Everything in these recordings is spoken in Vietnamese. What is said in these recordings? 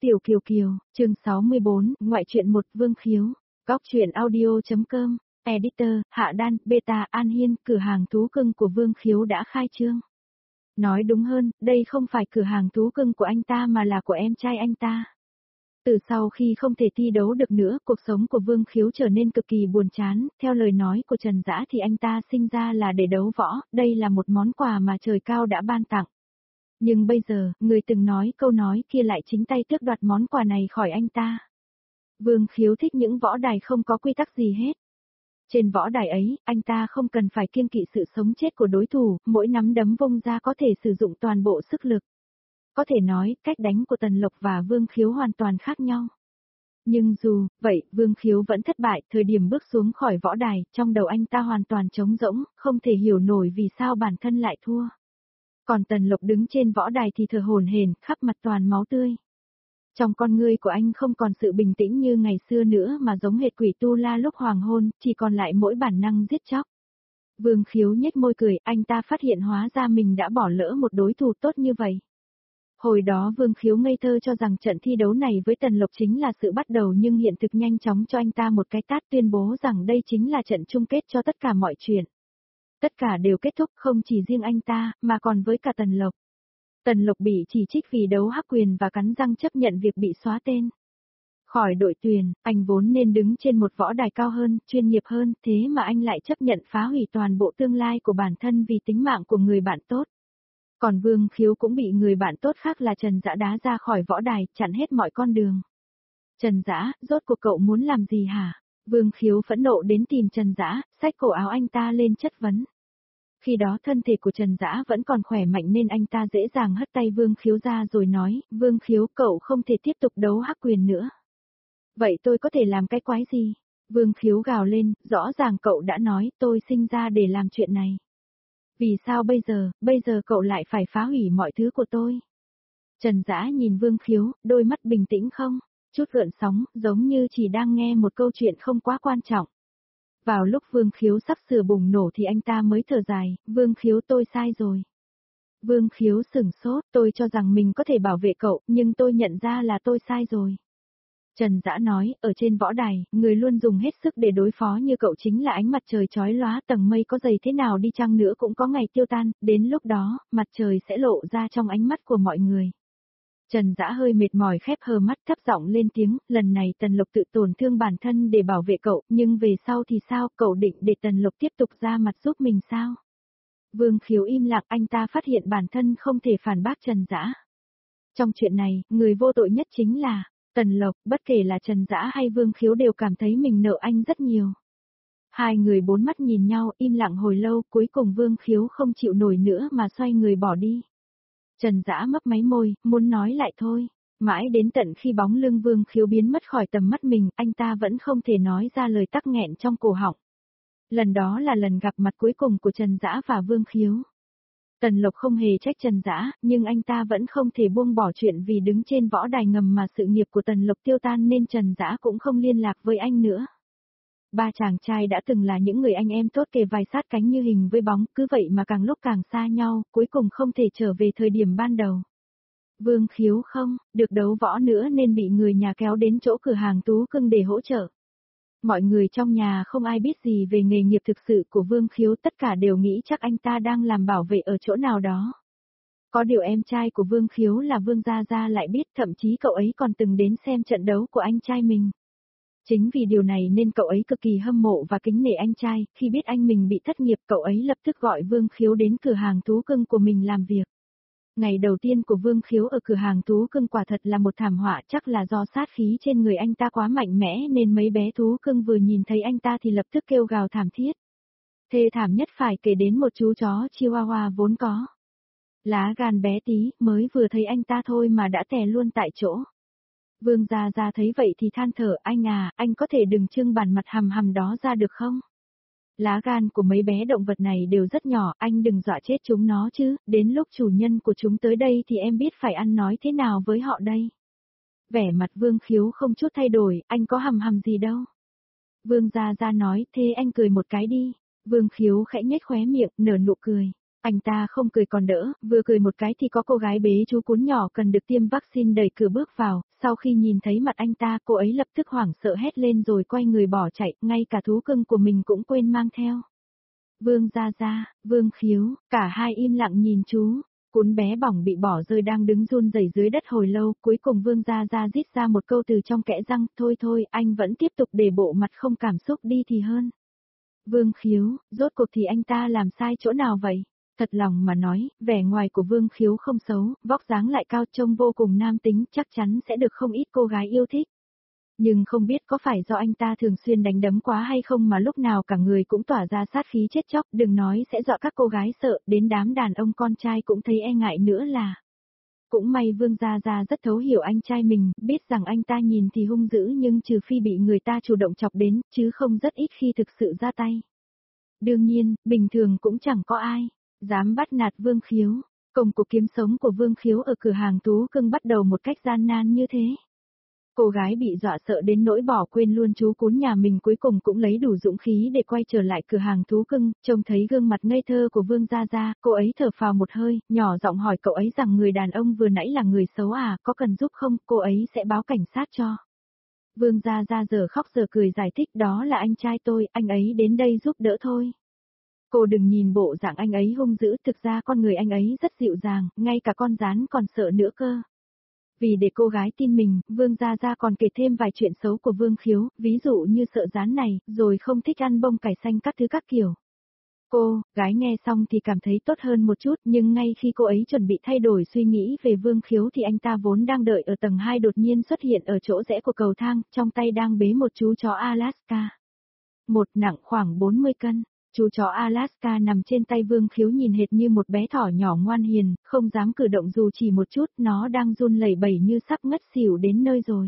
Tiểu Kiều Kiều, chương 64, ngoại truyện 1 Vương Khiếu, góc truyện audio.com, editor, Hạ Đan, Beta, An Hiên, cửa hàng thú cưng của Vương Khiếu đã khai trương. Nói đúng hơn, đây không phải cửa hàng thú cưng của anh ta mà là của em trai anh ta. Từ sau khi không thể thi đấu được nữa, cuộc sống của Vương Khiếu trở nên cực kỳ buồn chán, theo lời nói của Trần Dã thì anh ta sinh ra là để đấu võ, đây là một món quà mà trời cao đã ban tặng. Nhưng bây giờ, người từng nói câu nói kia lại chính tay tước đoạt món quà này khỏi anh ta. Vương Khiếu thích những võ đài không có quy tắc gì hết. Trên võ đài ấy, anh ta không cần phải kiêng kỵ sự sống chết của đối thủ, mỗi nắm đấm vung ra có thể sử dụng toàn bộ sức lực. Có thể nói, cách đánh của Tần Lộc và Vương Khiếu hoàn toàn khác nhau. Nhưng dù vậy, Vương Khiếu vẫn thất bại, thời điểm bước xuống khỏi võ đài, trong đầu anh ta hoàn toàn trống rỗng, không thể hiểu nổi vì sao bản thân lại thua. Còn Tần Lộc đứng trên võ đài thì thở hổn hển, khắp mặt toàn máu tươi. Trong con ngươi của anh không còn sự bình tĩnh như ngày xưa nữa mà giống hệt quỷ tu la lúc hoàng hôn, chỉ còn lại mỗi bản năng giết chóc. Vương Khiếu nhếch môi cười, anh ta phát hiện hóa ra mình đã bỏ lỡ một đối thủ tốt như vậy. Hồi đó Vương Khiếu ngây thơ cho rằng trận thi đấu này với Tần Lộc chính là sự bắt đầu, nhưng hiện thực nhanh chóng cho anh ta một cái tát tuyên bố rằng đây chính là trận chung kết cho tất cả mọi chuyện. Tất cả đều kết thúc, không chỉ riêng anh ta, mà còn với cả Tần Lộc. Tần Lộc bị chỉ trích vì đấu hắc quyền và cắn răng chấp nhận việc bị xóa tên khỏi đội tuyển, anh vốn nên đứng trên một võ đài cao hơn, chuyên nghiệp hơn, thế mà anh lại chấp nhận phá hủy toàn bộ tương lai của bản thân vì tính mạng của người bạn tốt. Còn Vương Khiếu cũng bị người bạn tốt khác là Trần Dã đá ra khỏi võ đài, chặn hết mọi con đường. Trần Dã, rốt cuộc cậu muốn làm gì hả? Vương Khiếu phẫn nộ đến tìm Trần Dã, xách cổ áo anh ta lên chất vấn. Khi đó thân thể của Trần Dã vẫn còn khỏe mạnh nên anh ta dễ dàng hất tay Vương Khiếu ra rồi nói, Vương Khiếu cậu không thể tiếp tục đấu hắc quyền nữa. Vậy tôi có thể làm cái quái gì? Vương Khiếu gào lên, rõ ràng cậu đã nói tôi sinh ra để làm chuyện này. Vì sao bây giờ cậu lại phải phá hủy mọi thứ của tôi? Trần Dã nhìn Vương Khiếu, đôi mắt bình tĩnh không, chút gợn sóng, giống như chỉ đang nghe một câu chuyện không quá quan trọng. Vào lúc Vương Khiếu sắp sửa bùng nổ thì anh ta mới thở dài, Vương Khiếu tôi sai rồi. Vương Khiếu sửng sốt, tôi cho rằng mình có thể bảo vệ cậu, nhưng tôi nhận ra là tôi sai rồi. Trần Dã nói, ở trên võ đài, người luôn dùng hết sức để đối phó như cậu chính là ánh mặt trời chói lóa, tầng mây có dày thế nào đi chăng nữa cũng có ngày tiêu tan, đến lúc đó, mặt trời sẽ lộ ra trong ánh mắt của mọi người. Trần Dã hơi mệt mỏi khép hờ mắt thấp giọng lên tiếng, lần này Tần Lộc tự tổn thương bản thân để bảo vệ cậu, nhưng về sau thì sao, cậu định để Tần Lộc tiếp tục ra mặt giúp mình sao? Vương Khiếu im lặng, anh ta phát hiện bản thân không thể phản bác Trần Dã. Trong chuyện này, người vô tội nhất chính là Tần Lộc, bất kể là Trần Dã hay Vương Khiếu đều cảm thấy mình nợ anh rất nhiều. Hai người bốn mắt nhìn nhau, im lặng hồi lâu, cuối cùng Vương Khiếu không chịu nổi nữa mà xoay người bỏ đi. Trần Dã mấp máy môi, muốn nói lại thôi. Mãi đến tận khi bóng lưng Vương Khiếu biến mất khỏi tầm mắt mình, anh ta vẫn không thể nói ra lời tắc nghẹn trong cổ họng. Lần đó là lần gặp mặt cuối cùng của Trần Dã và Vương Khiếu. Tần Lộc không hề trách Trần Dã, nhưng anh ta vẫn không thể buông bỏ chuyện vì đứng trên võ đài ngầm mà sự nghiệp của Tần Lộc tiêu tan nên Trần Dã cũng không liên lạc với anh nữa. Ba chàng trai đã từng là những người anh em tốt kề vai sát cánh như hình với bóng, cứ vậy mà càng lúc càng xa nhau, cuối cùng không thể trở về thời điểm ban đầu. Vương Khiếu không được đấu võ nữa nên bị người nhà kéo đến chỗ cửa hàng thú cưng để hỗ trợ. Mọi người trong nhà không ai biết gì về nghề nghiệp thực sự của Vương Khiếu, tất cả đều nghĩ chắc anh ta đang làm bảo vệ ở chỗ nào đó. Có điều em trai của Vương Khiếu là Vương Gia Gia lại biết, thậm chí cậu ấy còn từng đến xem trận đấu của anh trai mình. Chính vì điều này nên cậu ấy cực kỳ hâm mộ và kính nể anh trai, khi biết anh mình bị thất nghiệp cậu ấy lập tức gọi Vương Khiếu đến cửa hàng thú cưng của mình làm việc. Ngày đầu tiên của Vương Khiếu ở cửa hàng thú cưng quả thật là một thảm họa, chắc là do sát khí trên người anh ta quá mạnh mẽ nên mấy bé thú cưng vừa nhìn thấy anh ta thì lập tức kêu gào thảm thiết. Thê thảm nhất phải kể đến một chú chó Chihuahua vốn có lá gan bé tí, mới vừa thấy anh ta thôi mà đã tè luôn tại chỗ. Vương Gia Gia thấy vậy thì than thở, anh à, anh có thể đừng trưng bản mặt hầm hầm đó ra được không? Lá gan của mấy bé động vật này đều rất nhỏ, anh đừng dọa chết chúng nó chứ, đến lúc chủ nhân của chúng tới đây thì em biết phải ăn nói thế nào với họ đây. Vẻ mặt Vương Khiếu không chút thay đổi, anh có hầm hầm gì đâu. Vương Gia Gia nói, thế anh cười một cái đi. Vương Khiếu khẽ nhếch khóe miệng, nở nụ cười. Anh ta không cười còn đỡ, vừa cười một cái thì có cô gái bế chú cún nhỏ cần được tiêm vaccine đẩy cửa bước vào, sau khi nhìn thấy mặt anh ta cô ấy lập tức hoảng sợ hét lên rồi quay người bỏ chạy, ngay cả thú cưng của mình cũng quên mang theo. Vương Gia Gia, Vương Khiếu, cả hai im lặng nhìn chú. Cún bé bỏng bị bỏ rơi đang đứng run rẩy dưới đất hồi lâu, cuối cùng Vương Gia Gia rít ra một câu từ trong kẽ răng, thôi thôi, anh vẫn tiếp tục để bộ mặt không cảm xúc đi thì hơn. Vương Khiếu, rốt cuộc thì anh ta làm sai chỗ nào vậy? Thật lòng mà nói, vẻ ngoài của Vương Khiếu không xấu, vóc dáng lại cao trông vô cùng nam tính, chắc chắn sẽ được không ít cô gái yêu thích. Nhưng không biết có phải do anh ta thường xuyên đánh đấm quá hay không mà lúc nào cả người cũng tỏa ra sát khí chết chóc, đừng nói sẽ dọa các cô gái sợ, đến đám đàn ông con trai cũng thấy e ngại nữa là. Cũng may Vương Gia Gia rất thấu hiểu anh trai mình, biết rằng anh ta nhìn thì hung dữ nhưng trừ phi bị người ta chủ động chọc đến, chứ không rất ít khi thực sự ra tay. Đương nhiên, bình thường cũng chẳng có ai dám bắt nạt Vương Khiếu. Công cuộc kiếm sống của Vương Khiếu ở cửa hàng thú cưng bắt đầu một cách gian nan như thế. Cô gái bị dọa sợ đến nỗi bỏ quên luôn chú cún nhà mình cuối cùng cũng lấy đủ dũng khí để quay trở lại cửa hàng thú cưng, trông thấy gương mặt ngây thơ của Vương Gia Gia, cô ấy thở phào một hơi, nhỏ giọng hỏi cậu ấy rằng người đàn ông vừa nãy là người xấu à, có cần giúp không, cô ấy sẽ báo cảnh sát cho. Vương Gia Gia giờ khóc giờ cười giải thích đó là anh trai tôi, anh ấy đến đây giúp đỡ thôi. Cô đừng nhìn bộ dạng anh ấy hung dữ, thực ra con người anh ấy rất dịu dàng, ngay cả con gián còn sợ nữa cơ. Vì để cô gái tin mình, Vương Gia Gia còn kể thêm vài chuyện xấu của Vương Khiếu, ví dụ như sợ gián này, rồi không thích ăn bông cải xanh các thứ các kiểu. Cô, gái nghe xong thì cảm thấy tốt hơn một chút, nhưng ngay khi cô ấy chuẩn bị thay đổi suy nghĩ về Vương Khiếu thì anh ta vốn đang đợi ở tầng 2 đột nhiên xuất hiện ở chỗ rẽ của cầu thang, trong tay đang bế một chú chó Alaska. Một nặng khoảng 40 cân. Chú chó Alaska nằm trên tay Vương Khiếu nhìn hệt như một bé thỏ nhỏ ngoan hiền, không dám cử động dù chỉ một chút, nó đang run lẩy bẩy như sắp ngất xỉu đến nơi rồi.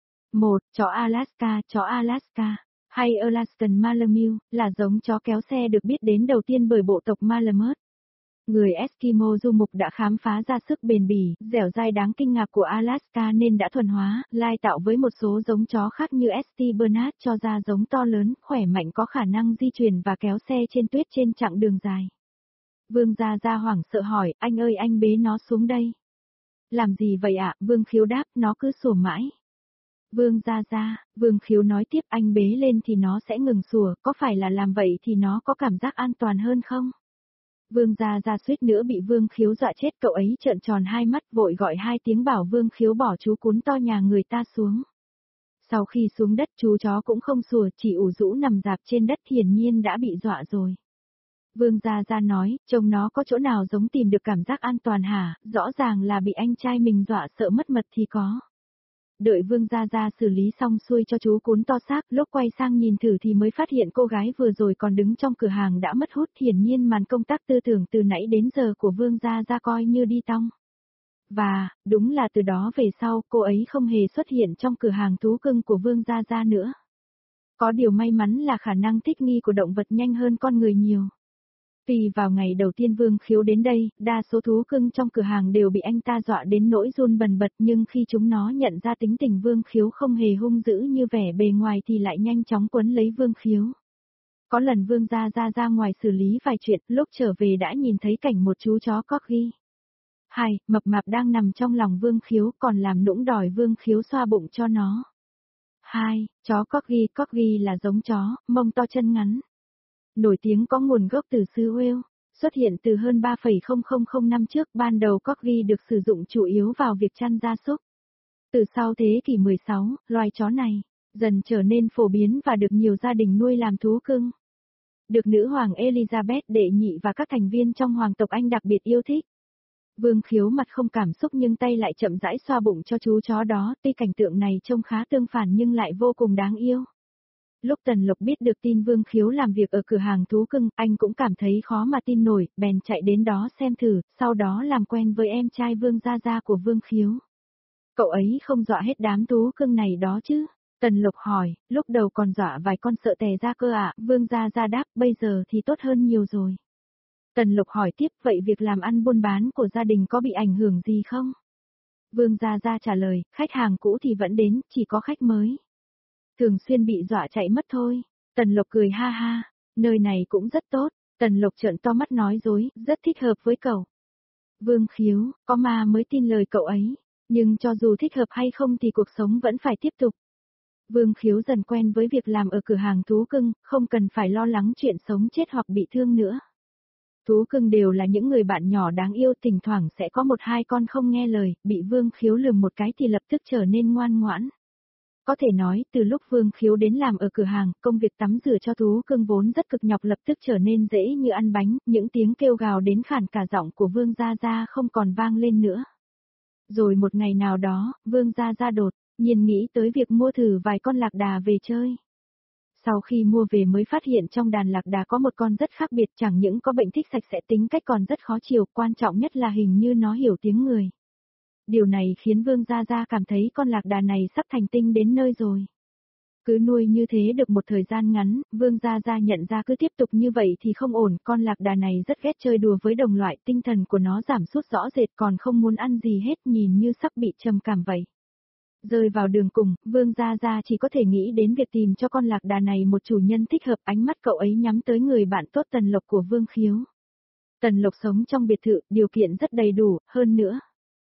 Chó Alaska, hay Alaskan Malamute, là giống chó kéo xe được biết đến đầu tiên bởi bộ tộc Malamute. Người Eskimo du mục đã khám phá ra sức bền bỉ, dẻo dai đáng kinh ngạc của Alaska nên đã thuần hóa, lai tạo với một số giống chó khác như St. Bernard cho ra giống to lớn, khỏe mạnh có khả năng di chuyển và kéo xe trên tuyết trên chặng đường dài. Vương Gia Gia hoảng sợ hỏi, anh ơi anh bế nó xuống đây. Làm gì vậy ạ? Vương Khiếu đáp, nó cứ sủa mãi. Vương Gia Gia, Vương Khiếu nói tiếp anh bế lên thì nó sẽ ngừng sủa, có phải là làm vậy thì nó có cảm giác an toàn hơn không? Vương Gia Gia suýt nữa bị Vương Khiếu dọa chết, cậu ấy trợn tròn hai mắt vội gọi hai tiếng bảo Vương Khiếu bỏ chú cún to nhà người ta xuống. Sau khi xuống đất chú chó cũng không sủa, chỉ ủ rũ nằm rạp trên đất, hiển nhiên đã bị dọa rồi. Vương Gia Gia nói, trông nó có chỗ nào giống tìm được cảm giác an toàn hả, rõ ràng là bị anh trai mình dọa sợ mất mật thì có. Đợi Vương Gia Gia xử lý xong xuôi cho chú cún to xác, lúc quay sang nhìn thử thì mới phát hiện cô gái vừa rồi còn đứng trong cửa hàng đã mất hút, hiển nhiên màn công tác tư tưởng từ nãy đến giờ của Vương Gia Gia coi như đi tong. Và, đúng là từ đó về sau, cô ấy không hề xuất hiện trong cửa hàng thú cưng của Vương Gia Gia nữa. Có điều may mắn là khả năng thích nghi của động vật nhanh hơn con người nhiều. Vì vào ngày đầu tiên Vương Khiếu đến đây, đa số thú cưng trong cửa hàng đều bị anh ta dọa đến nỗi run bần bật, nhưng khi chúng nó nhận ra tính tình Vương Khiếu không hề hung dữ như vẻ bề ngoài thì lại nhanh chóng quấn lấy Vương Khiếu. Có lần Vương Gia Gia ra ngoài xử lý vài chuyện, lúc trở về đã nhìn thấy cảnh một chú chó corgi. Mập mạp đang nằm trong lòng Vương Khiếu còn làm nũng đòi Vương Khiếu xoa bụng cho nó. Chó corgi là giống chó, mông to chân ngắn. Nổi tiếng có nguồn gốc từ xứ Wales, xuất hiện từ hơn 3,0005 năm trước, ban đầu corgi được sử dụng chủ yếu vào việc chăn gia súc. Từ sau thế kỷ 16, loài chó này dần trở nên phổ biến và được nhiều gia đình nuôi làm thú cưng. Được nữ hoàng Elizabeth đệ nhị và các thành viên trong hoàng tộc Anh đặc biệt yêu thích. Vương Khiếu mặt không cảm xúc nhưng tay lại chậm rãi xoa bụng cho chú chó đó, tuy cảnh tượng này trông khá tương phản nhưng lại vô cùng đáng yêu. Lúc Tần Lục biết được tin Vương Khiếu làm việc ở cửa hàng thú cưng, anh cũng cảm thấy khó mà tin nổi, bèn chạy đến đó xem thử, sau đó làm quen với em trai Vương Gia Gia của Vương Khiếu. Cậu ấy không dọa hết đám thú cưng này đó chứ? Tần Lục hỏi, lúc đầu còn dọa vài con sợ tè ra cơ ạ, Vương Gia Gia đáp, bây giờ thì tốt hơn nhiều rồi. Tần Lục hỏi tiếp, vậy việc làm ăn buôn bán của gia đình có bị ảnh hưởng gì không? Vương Gia Gia trả lời, khách hàng cũ thì vẫn đến, chỉ có khách mới thường xuyên bị dọa chạy mất thôi. Tần Lục cười ha ha, nơi này cũng rất tốt, Tần Lộc trợn to mắt nói dối, rất thích hợp với cậu. Vương Khiếu, có ma mới tin lời cậu ấy, nhưng cho dù thích hợp hay không thì cuộc sống vẫn phải tiếp tục. Vương Khiếu dần quen với việc làm ở cửa hàng thú cưng, không cần phải lo lắng chuyện sống chết hoặc bị thương nữa. Thú cưng đều là những người bạn nhỏ đáng yêu, thỉnh thoảng sẽ có một hai con không nghe lời, bị Vương Khiếu lườm một cái thì lập tức trở nên ngoan ngoãn. Có thể nói, từ lúc Vương Khiếu đến làm ở cửa hàng, công việc tắm rửa cho thú cưng vốn rất cực nhọc lập tức trở nên dễ như ăn bánh, những tiếng kêu gào đến khản cả giọng của Vương Gia Gia không còn vang lên nữa. Rồi một ngày nào đó, Vương Gia Gia đột nhiên nghĩ tới việc mua thử vài con lạc đà về chơi. Sau khi mua về mới phát hiện trong đàn lạc đà có một con rất khác biệt, chẳng những có bệnh thích sạch sẽ, tính cách còn rất khó chiều, quan trọng nhất là hình như nó hiểu tiếng người. Điều này khiến Vương Gia Gia cảm thấy con lạc đà này sắp thành tinh đến nơi rồi. Cứ nuôi như thế được một thời gian ngắn, Vương Gia Gia nhận ra cứ tiếp tục như vậy thì không ổn, con lạc đà này rất ghét chơi đùa với đồng loại, tinh thần của nó giảm sút rõ rệt, còn không muốn ăn gì hết, nhìn như sắp bị trầm cảm vậy. Rơi vào đường cùng, Vương Gia Gia chỉ có thể nghĩ đến việc tìm cho con lạc đà này một chủ nhân thích hợp, ánh mắt cậu ấy nhắm tới người bạn tốt Tần Lộc của Vương Khiếu. Tần Lộc sống trong biệt thự, điều kiện rất đầy đủ, hơn nữa.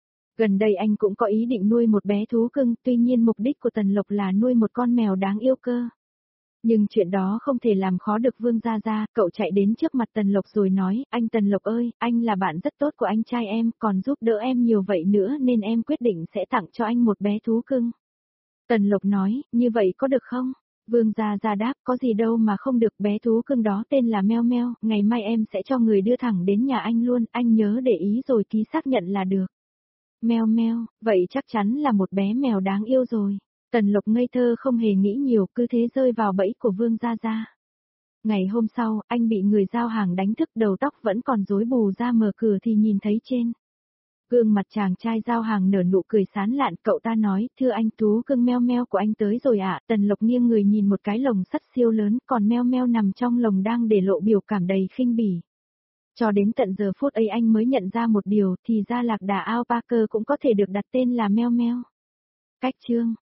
Gần đây anh cũng có ý định nuôi một bé thú cưng, tuy nhiên mục đích của Tần Lộc là nuôi một con mèo đáng yêu cơ. Nhưng chuyện đó không thể làm khó được Vương Gia Gia, cậu chạy đến trước mặt Tần Lộc rồi nói, anh Tần Lộc ơi, anh là bạn rất tốt của anh trai em, còn giúp đỡ em nhiều vậy nữa nên em quyết định sẽ tặng cho anh một bé thú cưng. Tần Lộc nói, như vậy có được không? Vương Gia Gia đáp, có gì đâu mà không được, bé thú cưng đó tên là Meo Meo, ngày mai em sẽ cho người đưa thẳng đến nhà anh luôn, anh nhớ để ý rồi ký xác nhận là được. Meo Meo, vậy chắc chắn là một bé mèo đáng yêu rồi. Tần Lộc ngây thơ không hề nghĩ nhiều, cứ thế rơi vào bẫy của Vương Gia Gia. Ngày hôm sau, anh bị người giao hàng đánh thức, đầu tóc vẫn còn rối bù, ra mở cửa thì nhìn thấy trên gương mặt chàng trai giao hàng nở nụ cười sán lạn, cậu ta nói, thưa anh, thú cưng Meo Meo của anh tới rồi ạ. Tần Lộc nghiêng người nhìn một cái lồng sắt siêu lớn, còn Meo Meo nằm trong lồng đang để lộ biểu cảm đầy khinh bỉ. Cho đến tận giờ phút ấy anh mới nhận ra một điều, thì ra lạc đà alpaca cũng có thể được đặt tên là Meo Meo. Cách chương